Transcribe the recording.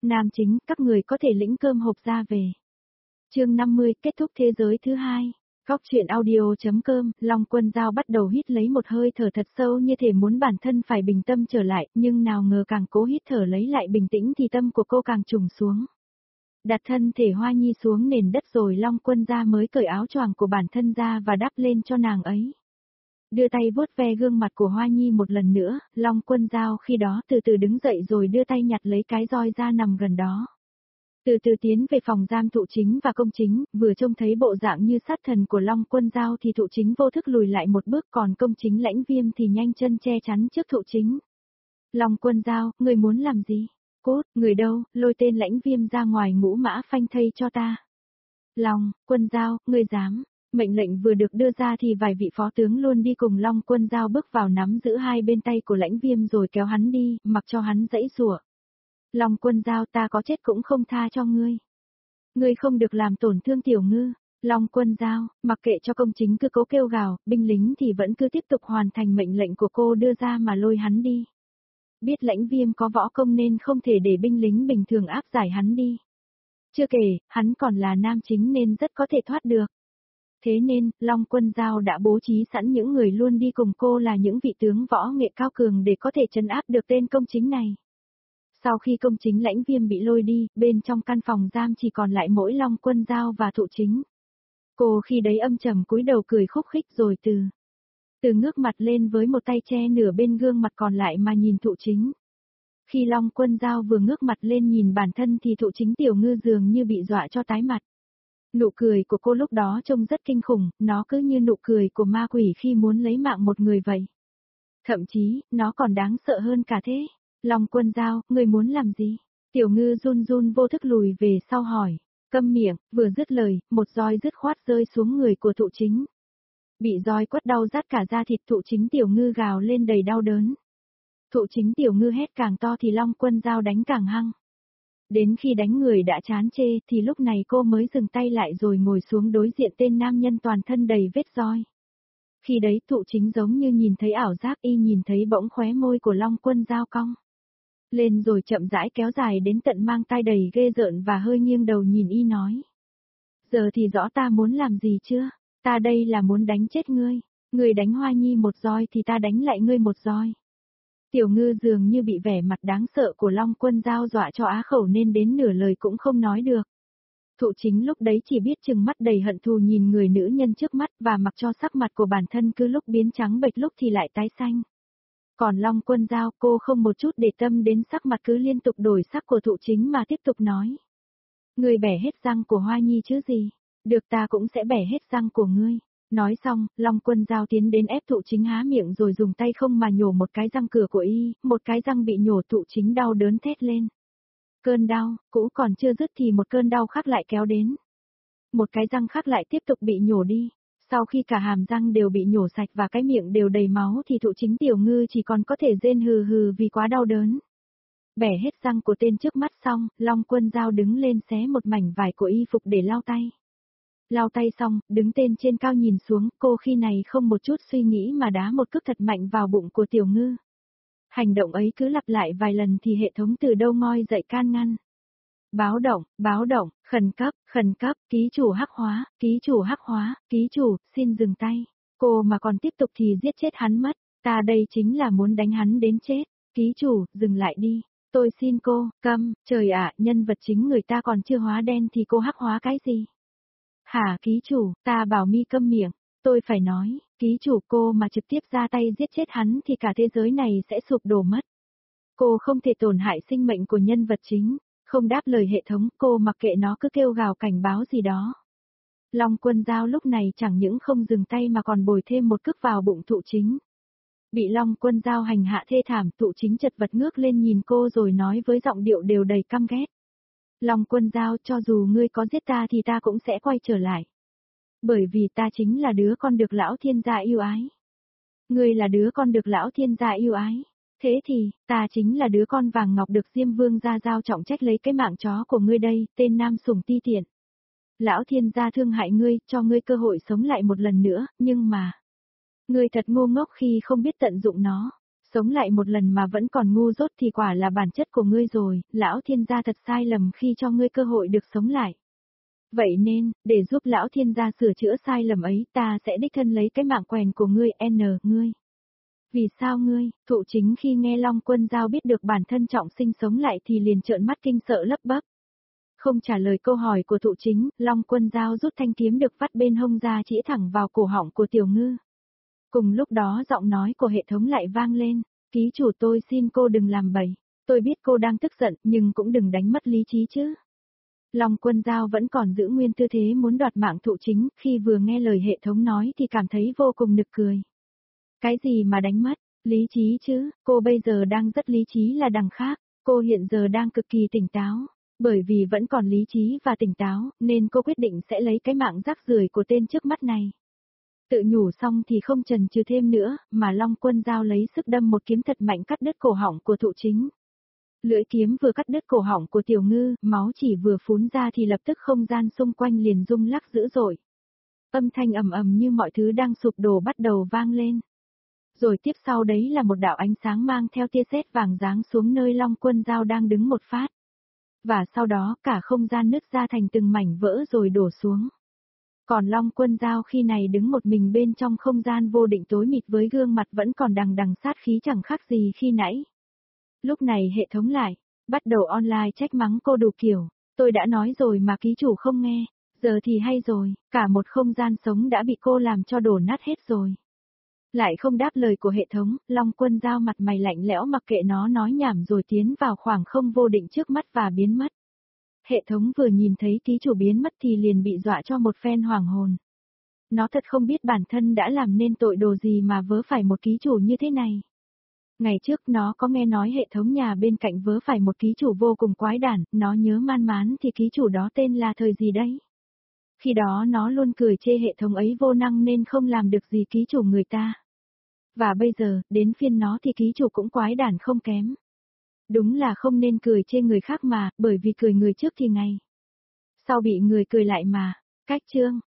Nam chính, các người có thể lĩnh cơm hộp ra về. Chương 50, kết thúc thế giới thứ hai. Góc truyện audio.com, Long Quân Dao bắt đầu hít lấy một hơi thở thật sâu như thể muốn bản thân phải bình tâm trở lại, nhưng nào ngờ càng cố hít thở lấy lại bình tĩnh thì tâm của cô càng trùng xuống. Đặt thân thể Hoa Nhi xuống nền đất rồi Long Quân Dao mới cởi áo choàng của bản thân ra và đắp lên cho nàng ấy. Đưa tay vuốt ve gương mặt của Hoa Nhi một lần nữa, Long Quân Dao khi đó từ từ đứng dậy rồi đưa tay nhặt lấy cái roi ra nằm gần đó. Từ từ tiến về phòng giam Thụ Chính và Công Chính, vừa trông thấy bộ dạng như sát thần của Long Quân Dao thì Thụ Chính vô thức lùi lại một bước, còn Công Chính Lãnh Viêm thì nhanh chân che chắn trước Thụ Chính. Long Quân Dao, người muốn làm gì? Cốt, người đâu, lôi tên Lãnh Viêm ra ngoài ngũ mã phanh thây cho ta. Long Quân Dao, người dám. Mệnh lệnh vừa được đưa ra thì vài vị phó tướng luôn đi cùng Long Quân Dao bước vào nắm giữ hai bên tay của Lãnh Viêm rồi kéo hắn đi, mặc cho hắn giãy giụa. Long Quân Dao, ta có chết cũng không tha cho ngươi. Ngươi không được làm tổn thương Tiểu Ngư. Long Quân Dao, mặc kệ cho Công Chính cứ cố kêu gào, binh lính thì vẫn cứ tiếp tục hoàn thành mệnh lệnh của cô đưa ra mà lôi hắn đi. Biết Lãnh Viêm có võ công nên không thể để binh lính bình thường áp giải hắn đi. Chưa kể, hắn còn là nam chính nên rất có thể thoát được. Thế nên, Long Quân Dao đã bố trí sẵn những người luôn đi cùng cô là những vị tướng võ nghệ cao cường để có thể trấn áp được tên Công Chính này. Sau khi Công Chính Lãnh Viêm bị lôi đi, bên trong căn phòng giam chỉ còn lại mỗi Long Quân Dao và Thụ Chính. Cô khi đấy âm trầm cúi đầu cười khúc khích rồi từ ngước mặt lên với một tay che nửa bên gương mặt còn lại mà nhìn Thụ Chính. Khi Long Quân Dao vừa ngước mặt lên nhìn bản thân thì Thụ Chính Tiểu Ngư dường như bị dọa cho tái mặt. Nụ cười của cô lúc đó trông rất kinh khủng, nó cứ như nụ cười của ma quỷ khi muốn lấy mạng một người vậy. Thậm chí, nó còn đáng sợ hơn cả thế. Long Quân Dao, người muốn làm gì? Tiểu Ngư run run vô thức lùi về sau hỏi. Câm miệng, vừa dứt lời, một roi dứt khoát rơi xuống người của Thụ Chính. Bị roi quất đau rát cả da thịt, Thụ Chính Tiểu Ngư gào lên đầy đau đớn. Thụ Chính Tiểu Ngư hét càng to thì Long Quân Dao đánh càng hăng. Đến khi đánh người đã chán chê thì lúc này cô mới dừng tay lại rồi ngồi xuống đối diện tên nam nhân toàn thân đầy vết roi. Khi đấy Thụ Chính giống như nhìn thấy ảo giác, y nhìn thấy bỗng khóe môi của Long Quân Dao cong lên rồi chậm rãi kéo dài đến tận mang tai đầy ghê rợn và hơi nghiêng đầu nhìn y nói. Giờ thì rõ ta muốn làm gì chưa? Ta đây là muốn đánh chết ngươi. Ngươi đánh Hoa Nhi một roi thì ta đánh lại ngươi một roi. Tiểu Ngư dường như bị vẻ mặt đáng sợ của Long Quân Dao dọa cho á khẩu nên đến nửa lời cũng không nói được. Thụ Chính lúc đấy chỉ biết trừng mắt đầy hận thù nhìn người nữ nhân trước mắt và mặc cho sắc mặt của bản thân cứ lúc biến trắng bệch lúc thì lại tái xanh. Còn Long Quân Dao, cô không một chút để tâm đến sắc mặt cứ liên tục đổi sắc của Thụ Chính mà tiếp tục nói. Ngươi bẻ hết răng của Hoa Nhi chứ gì? Được, ta cũng sẽ bẻ hết răng của ngươi. Nói xong, Long Quân Dao tiến đến ép Thụ Chính há miệng rồi dùng tay không mà nhổ một cái răng cửa của y, một cái răng bị nhổ. Thụ Chính đau đớn thét lên. Cơn đau, cũ còn chưa dứt thì một cơn đau khác lại kéo đến. Một cái răng khác lại tiếp tục bị nhổ đi. Sau khi cả hàm răng đều bị nhổ sạch và cái miệng đều đầy máu thì Thụ Chính Tiểu Ngư chỉ còn có thể rên hừ hừ vì quá đau đớn. Bẻ hết răng của tên trước mắt xong, Long Quân Dao đứng lên xé một mảnh vải của y phục để lau tay. Lau tay xong, đứng tên trên cao nhìn xuống, cô khi này không một chút suy nghĩ mà đá một cước thật mạnh vào bụng của Tiểu Ngư. Hành động ấy cứ lặp lại vài lần thì hệ thống từ đâu ngoi dậy can ngăn. Báo động, khẩn cấp, ký chủ hắc hóa, ký chủ, xin dừng tay. Cô mà còn tiếp tục thì giết chết hắn mất, ta đây chính là muốn đánh hắn đến chết. Ký chủ, dừng lại đi. Tôi xin cô, câm, trời ạ, nhân vật chính người ta còn chưa hóa đen thì cô hắc hóa cái gì? Hả ký chủ, ta bảo mi câm miệng, tôi phải nói, ký chủ cô mà trực tiếp ra tay giết chết hắn thì cả thế giới này sẽ sụp đổ mất. Cô không thể tổn hại sinh mệnh của nhân vật chính, không đáp lời hệ thống, cô mặc kệ nó cứ kêu gào cảnh báo gì đó. Long Quân Dao lúc này chẳng những không dừng tay mà còn bồi thêm một cước vào bụng Thụ Chính. Bị Long Quân Dao hành hạ thê thảm, Thụ Chính chật vật ngước lên nhìn cô rồi nói với giọng điệu đều đầy căm ghét. Long Quân Dao, cho dù ngươi có giết ta thì ta cũng sẽ quay trở lại. Bởi vì ta chính là đứa con được lão thiên gia yêu ái. Ngươi là đứa con được lão thiên gia yêu ái. Thế thì, ta chính là đứa con vàng ngọc được Diêm Vương gia giao trọng trách lấy cái mạng chó của ngươi đây, tên nam sủng ti tiện. Lão thiên gia thương hại ngươi, cho ngươi cơ hội sống lại một lần nữa, nhưng mà... Ngươi thật ngu ngốc khi không biết tận dụng nó. Sống lại một lần mà vẫn còn ngu dốt thì quả là bản chất của ngươi rồi, lão thiên gia thật sai lầm khi cho ngươi cơ hội được sống lại. Vậy nên, để giúp lão thiên gia sửa chữa sai lầm ấy, ta sẽ đích thân lấy cái mạng quèn của ngươi ngươi. Vì sao ngươi, Thụ Chính khi nghe Long Quân Giao biết được bản thân trọng sinh sống lại thì liền trợn mắt kinh sợ lắp bắp. Không trả lời câu hỏi của Thụ Chính, Long Quân Giao rút thanh kiếm được vắt bên hông ra chĩa thẳng vào cổ họng của Tiểu Ngư. Cùng lúc đó giọng nói của hệ thống lại vang lên, ký chủ tôi xin cô đừng làm bậy, tôi biết cô đang tức giận nhưng cũng đừng đánh mất lý trí chứ. Long Quân Giao vẫn còn giữ nguyên tư thế muốn đoạt mạng Thụ Chính, khi vừa nghe lời hệ thống nói thì cảm thấy vô cùng nực cười. Cái gì mà đánh mất, lý trí chứ, cô bây giờ đang rất lý trí là đằng khác, cô hiện giờ đang cực kỳ tỉnh táo, bởi vì vẫn còn lý trí và tỉnh táo, nên cô quyết định sẽ lấy cái mạng rác rưởi của tên trước mắt này. Tự nhủ xong thì không chần chừ thêm nữa, mà Long Quân Giao lấy sức đâm một kiếm thật mạnh cắt đứt cổ họng của Thụ Chính. Lưỡi kiếm vừa cắt đứt cổ họng của Tiểu Ngư, máu chỉ vừa phún ra thì lập tức không gian xung quanh liền rung lắc dữ dội. Âm thanh ầm ầm như mọi thứ đang sụp đổ bắt đầu vang lên. Rồi tiếp sau đấy là một đạo ánh sáng mang theo tia sét vàng giáng xuống nơi Long Quân Giao đang đứng một phát. Và sau đó cả không gian nứt ra thành từng mảnh vỡ rồi đổ xuống. Còn Long Quân Giao khi này đứng một mình bên trong không gian vô định tối mịt với gương mặt vẫn còn đằng đằng sát khí chẳng khác gì khi nãy. Lúc này hệ thống lại, bắt đầu online trách mắng cô đủ kiểu, tôi đã nói rồi mà ký chủ không nghe, giờ thì hay rồi, cả một không gian sống đã bị cô làm cho đổ nát hết rồi. Lại không đáp lời của hệ thống, Long Quân Giao mặt mày lạnh lẽo mặc kệ nó nói nhảm rồi tiến vào khoảng không vô định trước mắt và biến mất. Hệ thống vừa nhìn thấy ký chủ biến mất thì liền bị dọa cho một phen hoàng hồn. Nó thật không biết bản thân đã làm nên tội đồ gì mà vớ phải một ký chủ như thế này. Ngày trước nó có nghe nói hệ thống nhà bên cạnh vớ phải một ký chủ vô cùng quái đản, nó nhớ man mán thì ký chủ đó tên là thời gì đấy. Khi đó nó luôn cười chê hệ thống ấy vô năng nên không làm được gì ký chủ người ta. Và bây giờ, đến phiên nó thì ký chủ cũng quái đản không kém. Đúng là không nên cười chê người khác mà, bởi vì cười người trước thì ngày sau bị người cười lại mà. Cách chương